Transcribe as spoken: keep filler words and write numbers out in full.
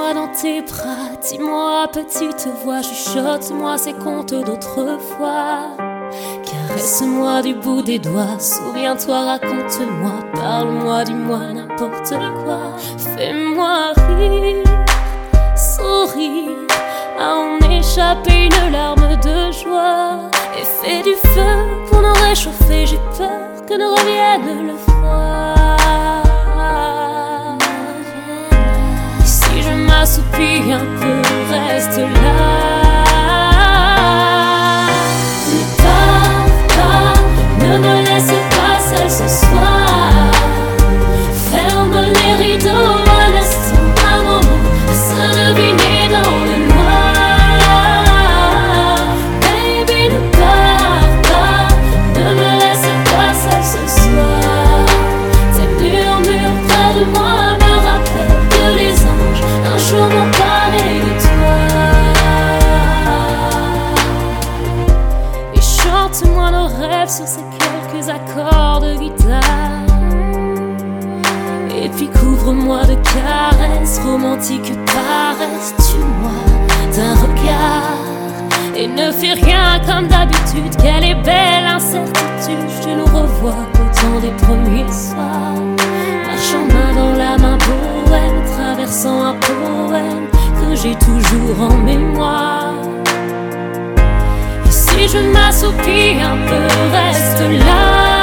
Prends-moi dans tes bras, dis-moi petite voix, chuchote-moi ces contes d'autrefois. Caresse-moi du bout des doigts, souviens-toi, raconte-moi, parle-moi, dis-moi n'importe quoi. Fais-moi rire, sourire, à en échapper une larme de joie. Et fais du feu pour nous réchauffer, j'ai peur que ne revienne le froid. Et si je m'assoupis un peu, reste là. Ne me laisse pas seule ce soir. Ferme les rideaux un instant, un moment, se deviner dans le noir. Baby, ne pars pas, ne me laisse pas seule ce soir. Tes murmures près de moi me rappellent que les anges un jour m'ont parlé de toi. Et chante-moi nos rêves sur ces quelques accords de guitare. Et puis couvre-moi de caresses romantiques, paresses. Tue-moi d'un regard et ne fais rien comme d'habitude. Quelle est belle incertitude, je nous revois au temps des premiers soirs, marchant main dans la main, poème, traversant un poème que j'ai toujours en mémoire. Si je m'assoupis un peu, reste là.